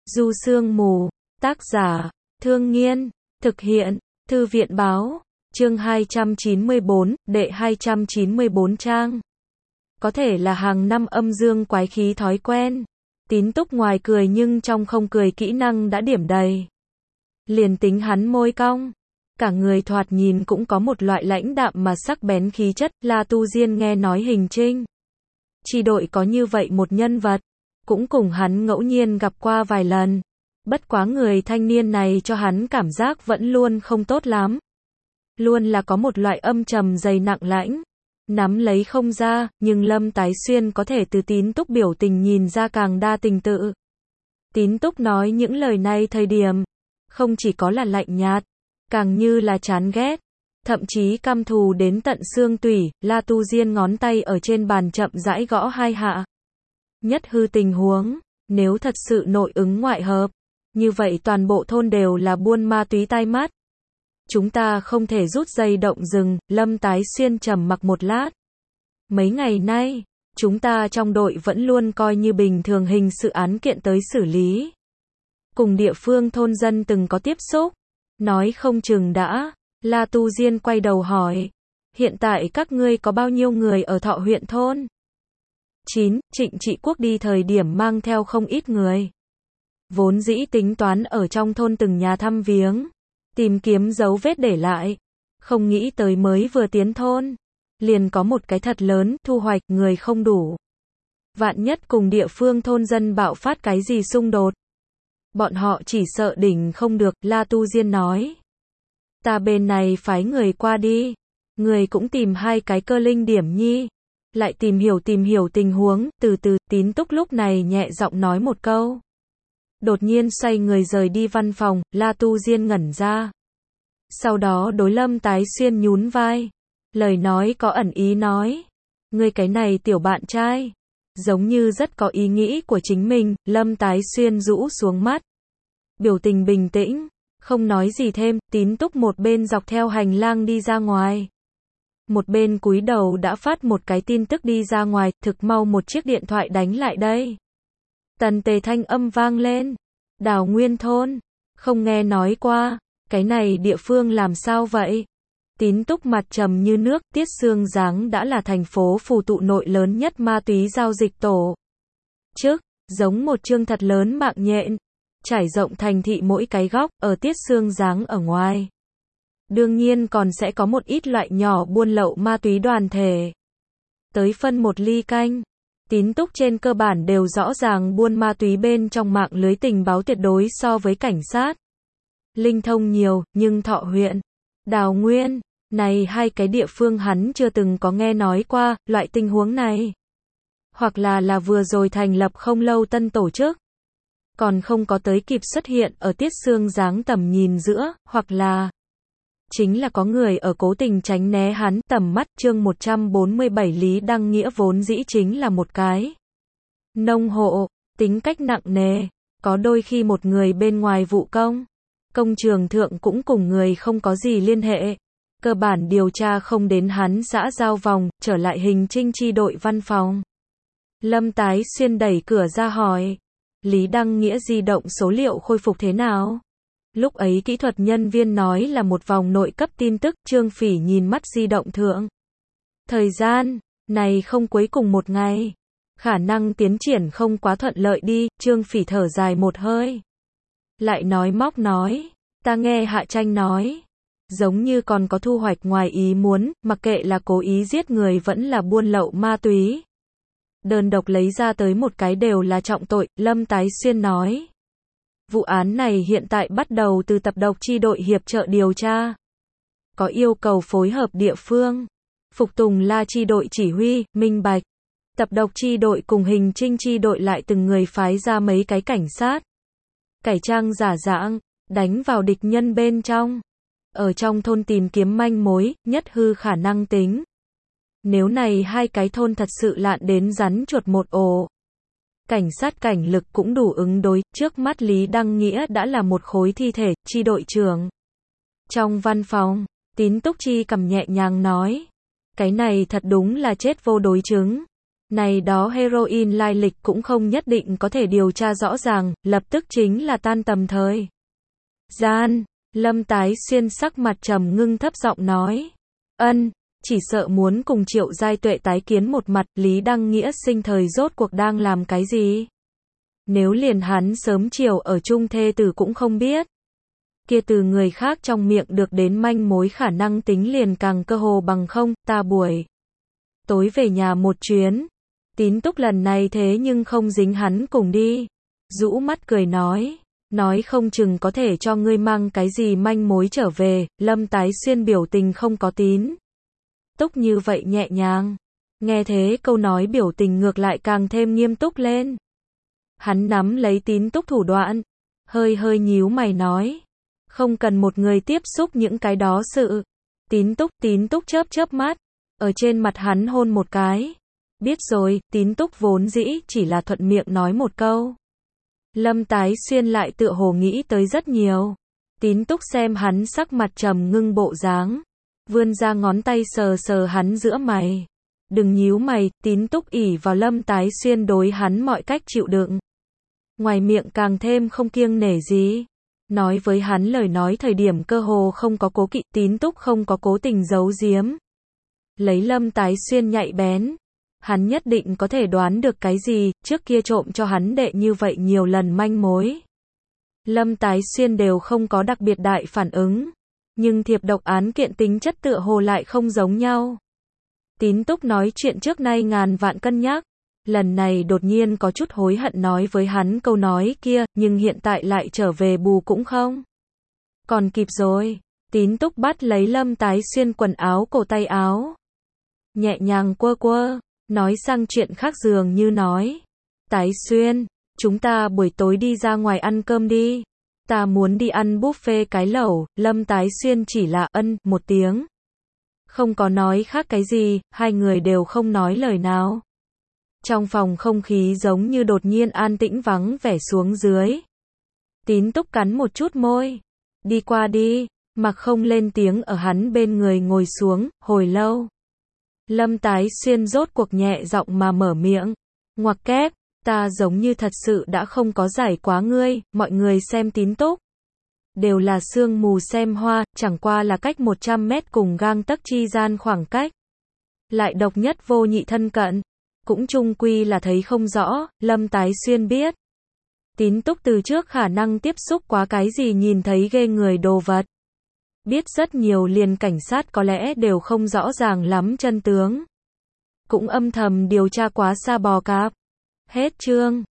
Du Sương Mù, tác giả, Thương Nghiên, thực hiện, Thư viện báo, chương 294, đệ 294 trang. Có thể là hàng năm âm dương quái khí thói quen. Tín Túc ngoài cười nhưng trong không cười kỹ năng đã điểm đầy. Liền tính hắn môi cong, cả người thoạt nhìn cũng có một loại lãnh đạm mà sắc bén khí chất. La Tu Diên nghe nói Hình Trinh chi đội có như vậy một nhân vật, cũng cùng hắn ngẫu nhiên gặp qua vài lần. Bất quá người thanh niên này cho hắn cảm giác vẫn luôn không tốt lắm. Luôn là có một loại âm trầm dày nặng lãnh, nắm lấy không ra, nhưng Lâm Tái Xuyên có thể từ Tín Túc biểu tình nhìn ra càng đa tình tự. Tín Túc nói những lời này thời điểm, không chỉ có là lạnh nhạt, càng như là chán ghét, thậm chí căm thù đến tận xương tủy. La Tu Diên ngón tay ở trên bàn chậm rãi gõ hai hạ. Nhất hư tình huống, nếu thật sự nội ứng ngoại hợp, như vậy toàn bộ thôn đều là buôn ma túy tai mắt. Chúng ta không thể rút dây động rừng. Lâm Tái Xuyên trầm mặc một lát. Mấy ngày nay, chúng ta trong đội vẫn luôn coi như bình thường hình sự án kiện tới xử lý. Cùng địa phương thôn dân từng có tiếp xúc. Nói không chừng đã. La Tu Diên quay đầu hỏi. Hiện tại các ngươi có bao nhiêu người ở Thọ huyện thôn? 9. Trịnh Trị Quốc đi thời điểm mang theo không ít người. Vốn dĩ tính toán ở trong thôn từng nhà thăm viếng, tìm kiếm dấu vết để lại. Không nghĩ tới mới vừa tiến thôn, liền có một cái thật lớn thu hoạch, người không đủ. Vạn nhất cùng địa phương thôn dân bạo phát cái gì xung đột, bọn họ chỉ sợ đỉnh không được. La Tu Diên nói. Ta bên này phái người qua đi, người cũng tìm hai cái cơ linh điểm nhi, lại tìm hiểu tình huống. Từ từ. Tín Túc lúc này nhẹ giọng nói một câu. Đột nhiên xoay người rời đi văn phòng. La Tu Diên ngẩn ra. Sau đó đối Lâm Tái Xuyên nhún vai. Lời nói có ẩn ý nói. Ngươi cái này tiểu bạn trai, giống như rất có ý nghĩ của chính mình. Lâm Tái Xuyên rũ xuống mắt, biểu tình bình tĩnh, không nói gì thêm. Tín Túc một bên dọc theo hành lang đi ra ngoài, một bên cúi đầu đã phát một cái tin tức đi ra ngoài. Thực mau một chiếc điện thoại đánh lại đây. Tần tề thanh âm vang lên. Đào Nguyên thôn, không nghe nói qua, cái này địa phương làm sao vậy? Tín Túc mặt trầm như nước. Tiết Sương Giáng đã là thành phố phù tụ nội lớn nhất ma túy giao dịch tổ chức, giống một chương thật lớn mạng nhện, trải rộng thành thị mỗi cái góc. Ở Tiết Sương Giáng ở ngoài, đương nhiên còn sẽ có một ít loại nhỏ buôn lậu ma túy đoàn thể. Tới phân một ly canh, Tín Túc trên cơ bản đều rõ ràng buôn ma túy bên trong mạng lưới tình báo tuyệt đối so với cảnh sát linh thông nhiều, nhưng Thọ huyện, Đào Nguyên, này hai cái địa phương hắn chưa từng có nghe nói qua. Loại tình huống này, hoặc là vừa rồi thành lập không lâu tân tổ chức, còn không có tới kịp xuất hiện ở Tiết Sương Giáng tầm nhìn giữa, hoặc là chính là có người ở cố tình tránh né hắn tầm mắt. Chương 147. Lý Đăng Nghĩa vốn dĩ chính là một cái nông hộ, tính cách nặng nề, có đôi khi một người bên ngoài vụ công trường thượng cũng cùng người không có gì liên hệ, cơ bản điều tra không đến hắn xã giao vòng. Trở lại Hình Trinh chi đội văn phòng, Lâm Tái Xuyên đẩy cửa ra hỏi. Lý Đăng Nghĩa di động số liệu khôi phục thế nào? Lúc ấy kỹ thuật nhân viên nói là một vòng nội cấp tin tức. Trương Phỉ nhìn mắt di động thượng. Thời gian này không cuối cùng một ngày, khả năng tiến triển không quá thuận lợi đi. Trương Phỉ thở dài một hơi, lại móc nói. Ta nghe Hạ Tranh nói, giống như còn có thu hoạch ngoài ý muốn, mặc kệ là cố ý giết người vẫn là buôn lậu ma túy, đơn độc lấy ra tới một cái đều là trọng tội. Lâm Tái Xuyên nói. Vụ án này hiện tại bắt đầu từ tập độc chi đội hiệp trợ điều tra, có yêu cầu phối hợp địa phương, phục tùng La chi đội chỉ huy, minh bạch. Tập độc chi đội cùng Hình Trinh chi đội lại từng người phái ra mấy cái cảnh sát, cải trang giả dạng, đánh vào địch nhân bên trong, ở trong thôn tìm kiếm manh mối. Nhất hư khả năng tính, nếu này hai cái thôn thật sự lạn đến rắn chuột một ổ, cảnh sát cảnh lực cũng đủ ứng đối. Trước mắt Lý Đăng Nghĩa đã là một khối thi thể. Chi đội trưởng trong văn phòng, Tín Túc chi cầm nhẹ nhàng nói. Cái này thật đúng là chết vô đối chứng. Này đó heroin lai lịch cũng không nhất định có thể điều tra rõ ràng, lập tức chính là tan tầm thời gian. Lâm Tái Xuyên sắc mặt trầm ngưng thấp giọng nói. Chỉ sợ muốn cùng Triệu Giai Tuệ tái kiến một mặt, Lý Đăng Nghĩa sinh thời rốt cuộc đang làm cái gì? Nếu liền hắn sớm chiều ở chung thê tử cũng không biết, kia từ người khác trong miệng được đến manh mối khả năng tính liền càng cơ hồ bằng không, ta buổi tối về nhà một chuyến. Tín Túc lần này thế nhưng không dính hắn cùng đi. Rũ mắt cười nói không chừng có thể cho ngươi mang cái gì manh mối trở về. Lâm Tái Xuyên biểu tình không có Tín Túc như vậy nhẹ nhàng. Nghe thế câu nói biểu tình ngược lại càng thêm nghiêm túc lên. Hắn nắm lấy Tín Túc thủ đoạn, hơi nhíu mày nói. Không cần một người tiếp xúc những cái đó sự. Tín Túc chớp mắt, ở trên mặt hắn hôn một cái. Biết rồi. Tín Túc vốn dĩ chỉ là thuận miệng nói một câu. Lâm Tái Xuyên lại tựa hồ nghĩ tới rất nhiều. Tín Túc xem hắn sắc mặt trầm ngưng bộ dáng, vươn ra ngón tay sờ hắn giữa mày. Đừng nhíu mày. Tín Túc ỷ vào Lâm Tái Xuyên đối hắn mọi cách chịu đựng, ngoài miệng càng thêm không kiêng nể gì. Nói với hắn lời nói thời điểm cơ hồ không có cố kỵ. Tín Túc không có cố tình giấu giếm. Lấy Lâm Tái Xuyên nhạy bén, hắn nhất định có thể đoán được cái gì. Trước kia trộm cho hắn đệ như vậy nhiều lần manh mối, Lâm Tái Xuyên đều không có đặc biệt đại phản ứng. Nhưng thiệp độc án kiện tính chất tựa hồ lại không giống nhau. Tín Túc nói chuyện trước nay ngàn vạn cân nhắc, lần này đột nhiên có chút hối hận nói với hắn câu nói kia, nhưng hiện tại lại trở về bù cũng không còn kịp rồi. Tín Túc bắt lấy Lâm Tái Xuyên quần áo cổ tay áo, nhẹ nhàng quơ, nói sang chuyện khác dường như nói. Tái Xuyên, chúng ta buổi tối đi ra ngoài ăn cơm đi. Ta muốn đi ăn buffet cái lẩu. Lâm Tái Xuyên chỉ là một tiếng, không có nói khác cái gì. Hai người đều không nói lời nào. Trong phòng không khí giống như đột nhiên an tĩnh vắng vẻ xuống dưới. Tín Túc cắn một chút môi, đi qua đi, mặc không lên tiếng ở hắn bên người ngồi xuống. Hồi lâu, Lâm Tái Xuyên rốt cuộc nhẹ giọng mà mở miệng. Ngoặc kép, ta giống như thật sự đã không có giải quá ngươi. Mọi người xem Tín Túc đều là sương mù xem hoa, chẳng qua là cách 100 mét cùng gang tấc chi gian khoảng cách, lại độc nhất vô nhị thân cận, cũng chung quy là thấy không rõ. Lâm Tái Xuyên biết, Tín Túc từ trước khả năng tiếp xúc quá cái gì nhìn thấy ghê người đồ vật, biết rất nhiều liền cảnh sát có lẽ đều không rõ ràng lắm chân tướng, cũng âm thầm điều tra quá xa bò cạp. Hết chương.